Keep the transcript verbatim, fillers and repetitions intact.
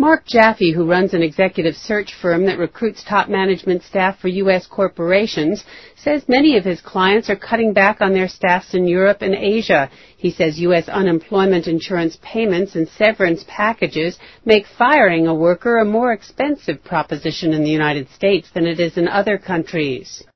Mark Jaffe, who runs an executive search firm that recruits top management staff for U S corporations, says many of his clients are cutting back on their staffs in Europe and Asia. He says U S unemployment insurance payments and severance packages make firing a worker a more expensive proposition in the United States than it is in other countries.